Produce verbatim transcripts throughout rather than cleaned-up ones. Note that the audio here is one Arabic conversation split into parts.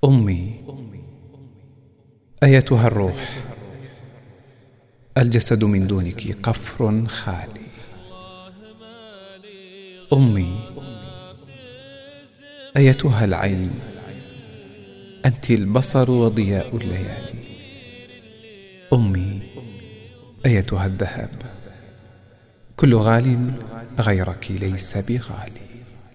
أمي أيتها الروح، الجسد من دونك قفر خالي. أمي أيتها العين، أنت البصر وضياء الليالي. أمي أيتها الذهب، كل غال غيرك ليس بغالي.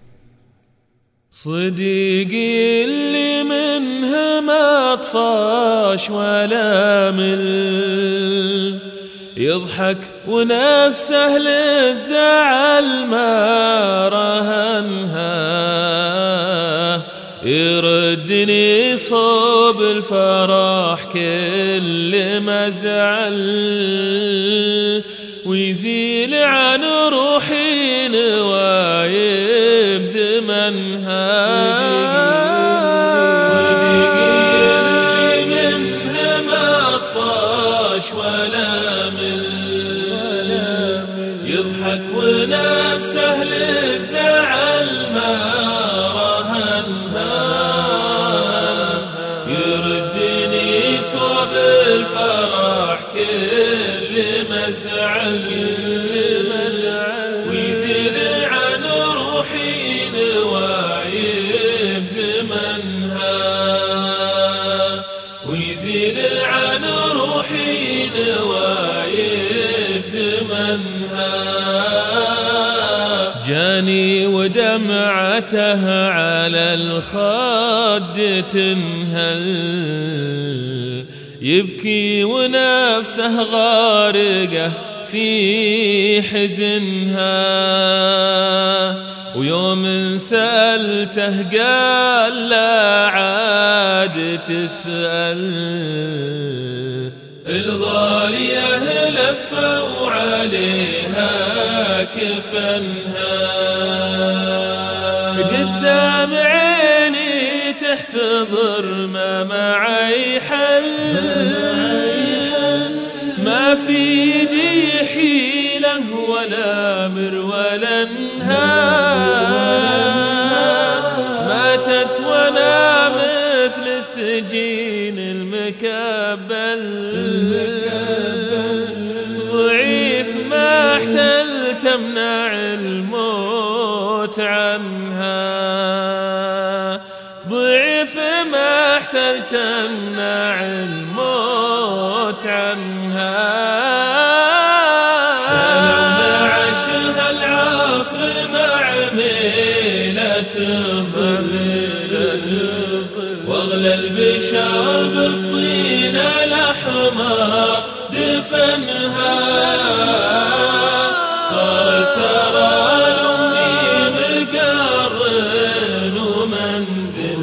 صديقي اللي منها ما طفاش ولا مل، يضحك ونفسه للزعل ما رهنها، يردني صوب الفرح كل ما زعل، ويزيل عن روحي نوايب زمنها. صديقي اللي منها ما طفاش ولا مل، يضحك ونفسه للزعل ما رهنها، يردني صوب الفرح كل ما زعل، ويزيل عن روحي نوايب زمنها، ويزيل عن روحي نوايب زمنها. جاني ودمعته على الخد تنهل، يبكي ونفسه غارقه في حزنها، ويوم سألته قال لا عاد تسأل، الغالية لفوا عليها كفنها. قدام عيني تحتضر ما معي حل، ما في يدي حيلة ولا مر ولا انهار، ماتت وانا مثل السجين المكبل، ضعيف ما احتلت امنع الموت عنها، ضعيف ما احتلت امنع الموت عنها. شالوا نعشها العصر مع ميلة الظل، واغلى البشر بالطين الأحمر دفنها، صار الثرى لأمي مقرن ومنزل،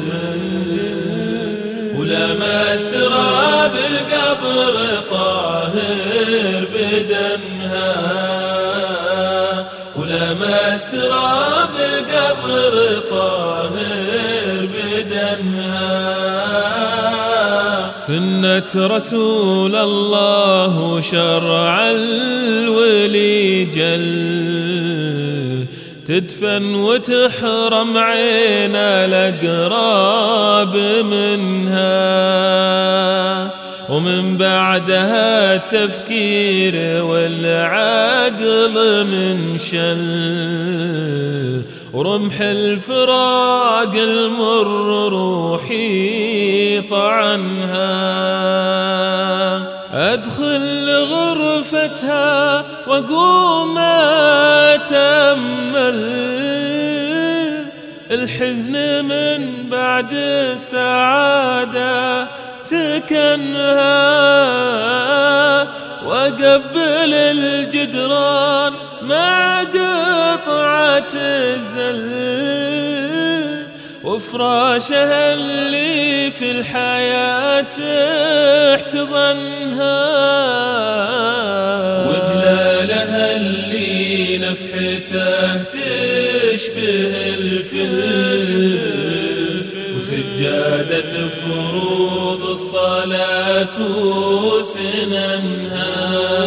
ولما استراب القبر طاهر بدنها، ولما استراب القبر طاهر بدنها. سنة رسول الله وشرع الولي جل، تدفن وتحرم عين الأقراب منها، ومن بعدها التفكير والعقل منشل، ورمح الفراق المر روحي طعنها. أدخل غرفتها وأقوم أتأمل، الحزن من بعد السعادة سكنها، وأقبل الجدران مع قطعة الزل، وفراشها اللي في الحياة احتضنها، وجلالها اللي نفحته تشبه الفل، وسجادة فروض الصلاة وسننها.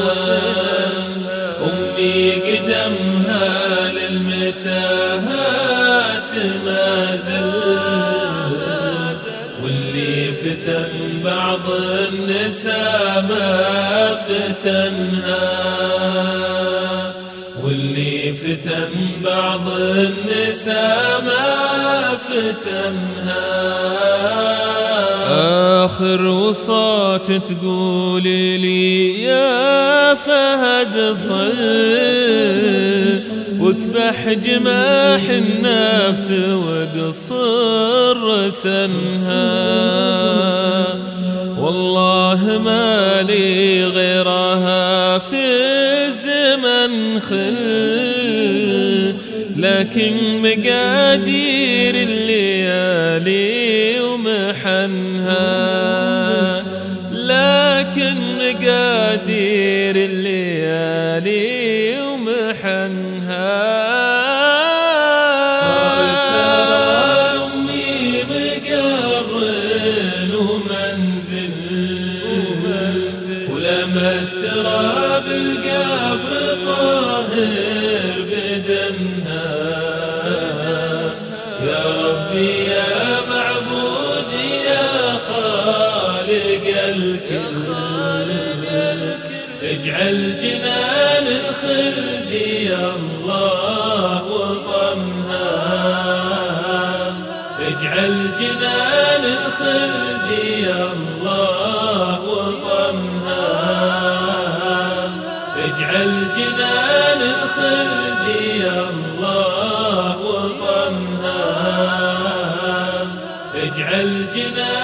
أمي قدمها للمتاهات ما زل، واللي فتن بعض النساء ما فتنها، واللي فتن بعض النساء ما فتنها. آخر وصاة تقولي لي يا فهد صل واكبح جماح النفس وقصر سنها، والله ما لي غيرها في الزمن خل، لكن مقادير الليالي ومحنها، لكن مقادير الليالي ومحنها. صار الثرى أمي مقرن ومنزل، ولمست تراب القبر طاهر بدمها. يا ربي يا معبودي يا خالق الكل، اجعل جنان الخلد يا الله وطنها، اجعل جنان الخلد يا الله وطنها، اجعل جنان الخلد يا الله وطنها، اجعل جنان